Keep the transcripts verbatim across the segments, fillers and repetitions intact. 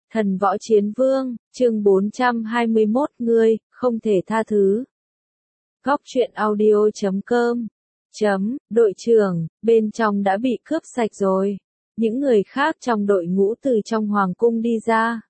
Thần võ chiến vương, chương bốn trăm hai mươi mốt, ngươi, không thể tha thứ. Góc truyện audio chấm com chấm, đội trưởng, bên trong đã bị cướp sạch rồi. Những người khác trong đội ngũ từ trong hoàng cung đi ra.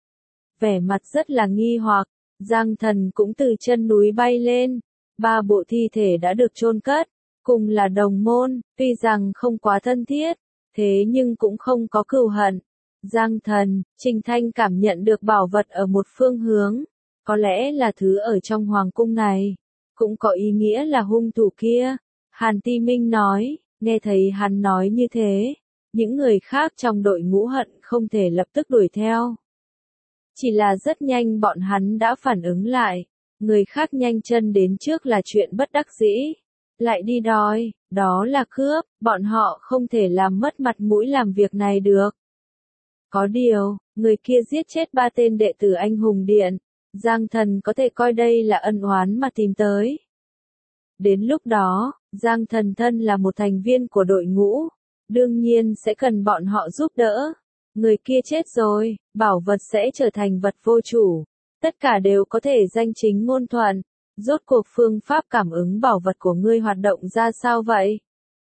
Vẻ mặt rất là nghi hoặc, Giang Thần cũng từ chân núi bay lên. Ba bộ thi thể đã được chôn cất, cùng là đồng môn, tuy rằng không quá thân thiết, thế nhưng cũng không có cừu hận. Giang Thần, Trình Thanh cảm nhận được bảo vật ở một phương hướng, có lẽ là thứ ở trong hoàng cung này, cũng có ý nghĩa là hung thủ kia. Hàn Ti Minh nói, nghe thấy hắn nói như thế, những người khác trong đội ngũ hận không thể lập tức đuổi theo. Chỉ là rất nhanh bọn hắn đã phản ứng lại, người khác nhanh chân đến trước là chuyện bất đắc dĩ, lại đi đòi, đó là cướp, bọn họ không thể làm mất mặt mũi làm việc này được. Có điều, người kia giết chết ba tên đệ tử anh hùng điện, Giang Thần có thể coi đây là ân oán mà tìm tới. Đến lúc đó, Giang Thần thân là một thành viên của đội ngũ, đương nhiên sẽ cần bọn họ giúp đỡ. Người kia chết rồi, bảo vật sẽ trở thành vật vô chủ, tất cả đều có thể danh chính ngôn thuận. Rốt cuộc phương pháp cảm ứng bảo vật của ngươi hoạt động ra sao vậy?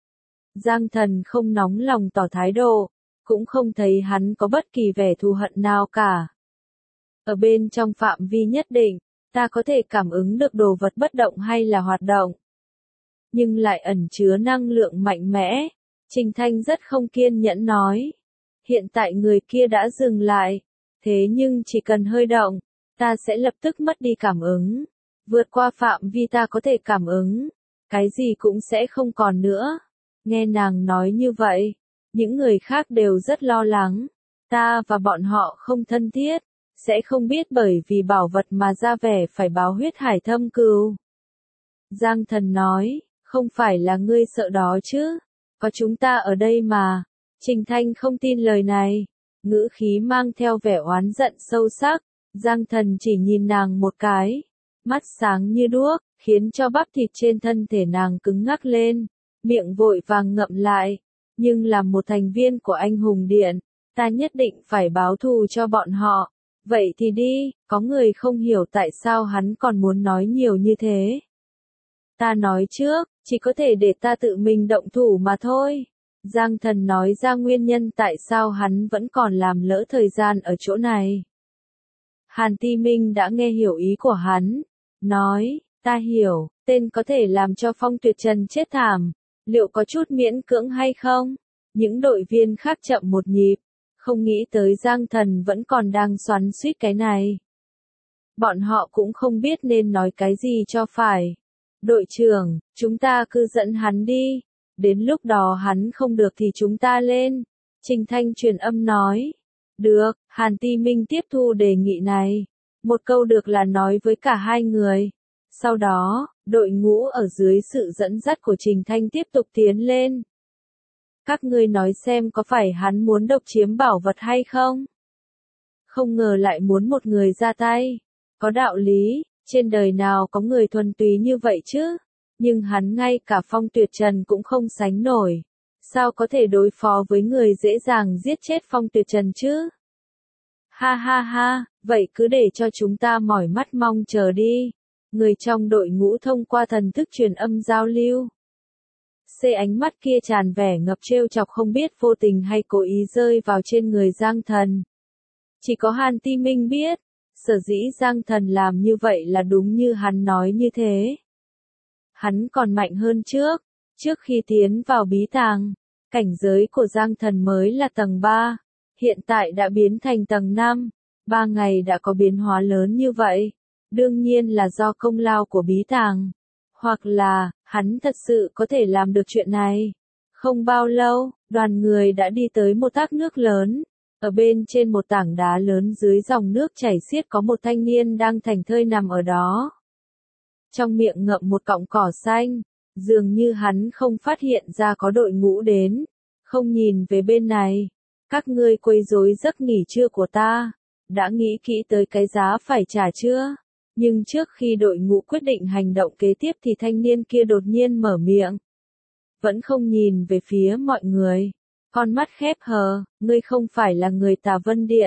Giang Thần không nóng lòng tỏ thái độ, cũng không thấy hắn có bất kỳ vẻ thù hận nào cả. Ở bên trong phạm vi nhất định, ta có thể cảm ứng được đồ vật bất động hay là hoạt động, nhưng lại ẩn chứa năng lượng mạnh mẽ. Trình Thanh rất không kiên nhẫn nói. Hiện tại người kia đã dừng lại, thế nhưng chỉ cần hơi động, ta sẽ lập tức mất đi cảm ứng. Vượt qua phạm vi ta có thể cảm ứng, cái gì cũng sẽ không còn nữa. Nghe nàng nói như vậy, những người khác đều rất lo lắng. Ta và bọn họ không thân thiết, sẽ không biết bởi vì bảo vật mà ra vẻ phải báo huyết hải thâm cừu. Giang Thần nói, không phải là ngươi sợ đó chứ, có chúng ta ở đây mà. Trình Thanh không tin lời này, ngữ khí mang theo vẻ oán giận sâu sắc. Giang Thần chỉ nhìn nàng một cái, mắt sáng như đuốc, khiến cho bắp thịt trên thân thể nàng cứng ngắc lên, miệng vội vàng ngậm lại. Nhưng làm một thành viên của anh hùng điện, ta nhất định phải báo thù cho bọn họ. Vậy thì đi, có người không hiểu tại sao hắn còn muốn nói nhiều như thế. Ta nói trước, chỉ có thể để ta tự mình động thủ mà thôi. Giang Thần nói ra nguyên nhân tại sao hắn vẫn còn làm lỡ thời gian ở chỗ này. Hàn Ti Minh đã nghe hiểu ý của hắn, nói, ta hiểu, tên có thể làm cho Phong Tuyệt Trần chết thảm, liệu có chút miễn cưỡng hay không? Những đội viên khác chậm một nhịp, không nghĩ tới Giang Thần vẫn còn đang xoắn xuýt cái này. Bọn họ cũng không biết nên nói cái gì cho phải. Đội trưởng, chúng ta cứ dẫn hắn đi, đến lúc đó hắn không được thì chúng ta lên. Trình Thanh truyền âm nói. Được, Hàn Ti Minh tiếp thu đề nghị này. Một câu được là nói với cả hai người. Sau đó, đội ngũ ở dưới sự dẫn dắt của Trình Thanh tiếp tục tiến lên. Các ngươi nói xem có phải hắn muốn độc chiếm bảo vật hay không? Không ngờ lại muốn một người ra tay. Có đạo lý, trên đời nào có người thuần túy như vậy chứ? Nhưng hắn ngay cả Phong Tuyệt Trần cũng không sánh nổi. Sao có thể đối phó với người dễ dàng giết chết Phong Tuyệt Trần chứ? Ha ha ha, vậy cứ để cho chúng ta mỏi mắt mong chờ đi. Người trong đội ngũ thông qua thần thức truyền âm giao lưu. Xê ánh mắt kia tràn vẻ ngập trêu chọc không biết vô tình hay cố ý rơi vào trên người Giang Thần. Chỉ có Hàn Ti Minh biết, sở dĩ Giang Thần làm như vậy là đúng như hắn nói như thế. Hắn còn mạnh hơn trước, trước khi tiến vào bí tàng, cảnh giới của Giang Thần mới là tầng ba, hiện tại đã biến thành tầng năm, ba ngày đã có biến hóa lớn như vậy, đương nhiên là do công lao của bí tàng, hoặc là, hắn thật sự có thể làm được chuyện này. Không bao lâu, đoàn người đã đi tới một thác nước lớn, ở bên trên một tảng đá lớn dưới dòng nước chảy xiết có một thanh niên đang thảnh thơi nằm ở đó. Trong miệng ngậm một cọng cỏ xanh, dường như hắn không phát hiện ra có đội ngũ đến, không nhìn về bên này. Các ngươi quấy rối giấc nghỉ trưa của ta, đã nghĩ kỹ tới cái giá phải trả chưa? Nhưng trước khi đội ngũ quyết định hành động kế tiếp thì thanh niên kia đột nhiên mở miệng. Vẫn không nhìn về phía mọi người, con mắt khép hờ, ngươi không phải là người Tà Vân Điện,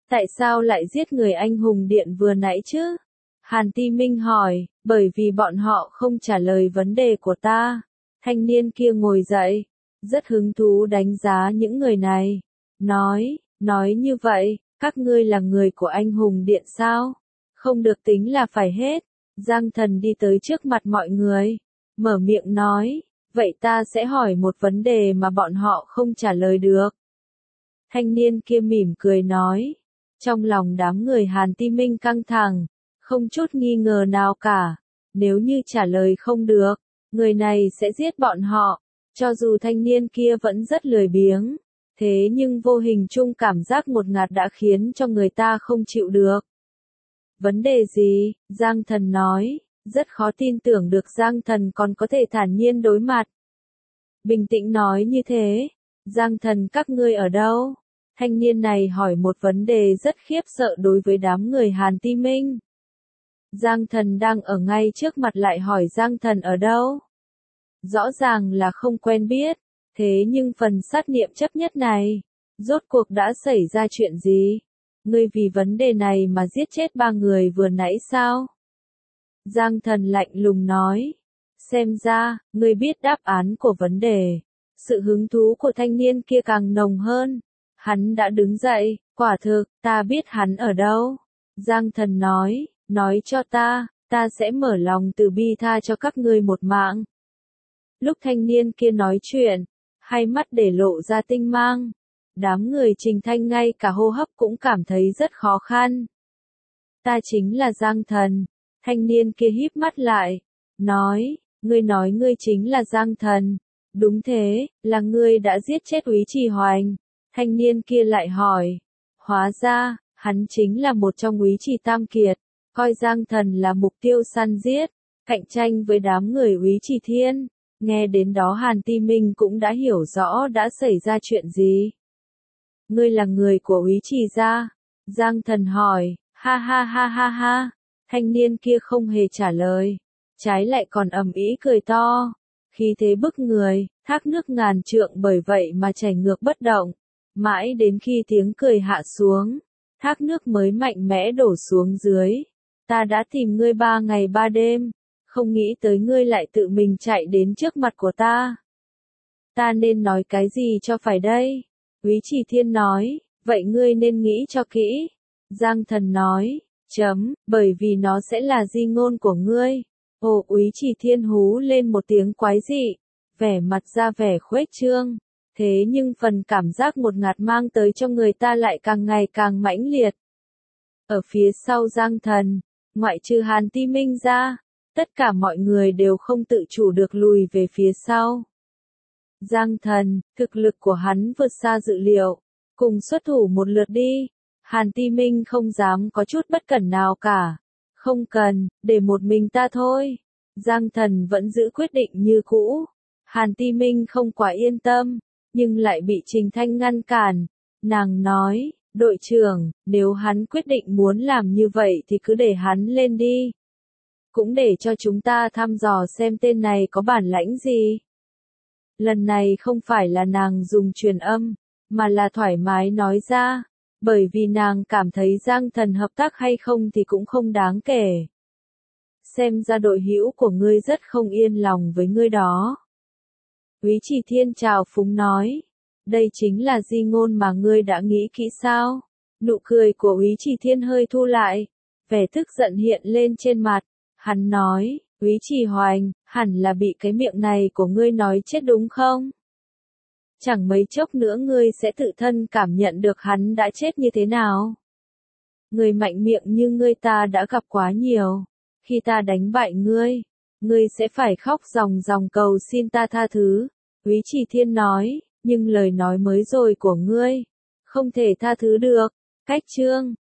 Tại sao lại giết người anh hùng điện vừa nãy chứ? Hàn Ti Minh hỏi, bởi vì bọn họ không trả lời vấn đề của ta. Thanh niên kia ngồi dậy, rất hứng thú đánh giá những người này. Nói, nói như vậy, các ngươi là người của anh hùng điện sao? Không được tính là phải hết. Giang Thần đi tới trước mặt mọi người, mở miệng nói, vậy ta sẽ hỏi một vấn đề mà bọn họ không trả lời được. Thanh niên kia mỉm cười nói, trong lòng đám người Hàn Ti Minh căng thẳng, không chút nghi ngờ nào cả, nếu như trả lời không được, người này sẽ giết bọn họ, cho dù thanh niên kia vẫn rất lười biếng, thế nhưng vô hình chung cảm giác ngột ngạt đã khiến cho người ta không chịu được. Vấn đề gì? Giang Thần nói, rất khó tin tưởng được Giang Thần còn có thể thản nhiên đối mặt. Bình tĩnh nói như thế, Giang Thần các ngươi ở đâu? Thanh niên này hỏi một vấn đề rất khiếp sợ đối với đám người Hàn Ti Minh. Giang Thần đang ở ngay trước mặt lại hỏi Giang Thần ở đâu? Rõ ràng là không quen biết, thế nhưng phần sát niệm chấp nhất này, rốt cuộc đã xảy ra chuyện gì? Ngươi vì vấn đề này mà giết chết ba người vừa nãy sao? Giang Thần lạnh lùng nói, xem ra, ngươi biết đáp án của vấn đề. Sự hứng thú của thanh niên kia càng nồng hơn. Hắn đã đứng dậy, quả thực, ta biết hắn ở đâu. Giang Thần nói, nói cho ta, ta sẽ mở lòng từ bi tha cho các ngươi một mạng. Lúc thanh niên kia nói chuyện, hai mắt để lộ ra tinh mang. Đám người Trình Thanh ngay cả hô hấp cũng cảm thấy rất khó khăn. Ta chính là Giang Thần. Thanh niên kia híp mắt lại, nói, ngươi nói ngươi chính là Giang Thần. Đúng thế, là ngươi đã giết chết Úy Trì Hoành. Thanh niên kia lại hỏi, hóa ra, hắn chính là một trong Úy Trì Tam Kiệt, coi Giang Thần là mục tiêu săn giết, cạnh tranh với đám người Úy Trì Thiên. Nghe đến đó Hàn Ti Minh cũng đã hiểu rõ đã xảy ra chuyện gì. Ngươi là người của Úy Trì gia? Giang Thần hỏi, ha ha ha ha ha. Thanh niên kia không hề trả lời, trái lại còn ầm ĩ cười to, khí thế bức người, thác nước ngàn trượng bởi vậy mà chảy ngược bất động, mãi đến khi tiếng cười hạ xuống, thác nước mới mạnh mẽ đổ xuống dưới. Ta đã tìm ngươi ba ngày ba đêm, không nghĩ tới ngươi lại tự mình chạy đến trước mặt của ta. Ta nên nói cái gì cho phải đây? Úy Trì Thiên nói, vậy ngươi nên nghĩ cho kỹ. Giang Thần nói, chấm, bởi vì nó sẽ là di ngôn của ngươi. Ồ, Úy Trì Thiên hú lên một tiếng quái dị, vẻ mặt ra vẻ khuếch trương, thế nhưng phần cảm giác ngột ngạt mang tới cho người ta lại càng ngày càng mãnh liệt. Ở phía sau Giang Thần, ngoại trừ Hàn Ti Minh ra, tất cả mọi người đều không tự chủ được lùi về phía sau. Giang Thần, thực lực của hắn vượt xa dự liệu, cùng xuất thủ một lượt đi. Hàn Ti Minh không dám có chút bất cẩn nào cả. Không cần, để một mình ta thôi. Giang Thần vẫn giữ quyết định như cũ. Hàn Ti Minh không quá yên tâm, nhưng lại bị Trình Thanh ngăn cản. Nàng nói, đội trưởng, nếu hắn quyết định muốn làm như vậy thì cứ để hắn lên đi. Cũng để cho chúng ta thăm dò xem tên này có bản lãnh gì. Lần này không phải là nàng dùng truyền âm, mà là thoải mái nói ra. Bởi vì nàng cảm thấy Giang Thần hợp tác hay không thì cũng không đáng kể. Xem ra đội hữu của ngươi rất không yên lòng với ngươi đó. Úy Trì Thiên chào phúng nói. Đây chính là di ngôn mà ngươi đã nghĩ kỹ sao? Nụ cười của Úy Trì Thiên hơi thu lại. Vẻ tức giận hiện lên trên mặt. Hắn nói, Úy Trì Hoành, hẳn là bị cái miệng này của ngươi nói chết đúng không? Chẳng mấy chốc nữa ngươi sẽ tự thân cảm nhận được hắn đã chết như thế nào. Người mạnh miệng như ngươi ta đã gặp quá nhiều. Khi ta đánh bại ngươi, ngươi sẽ phải khóc ròng ròng cầu xin ta tha thứ. Úy Trì Thiên nói, nhưng lời nói mới rồi của ngươi, không thể tha thứ được. Cách chương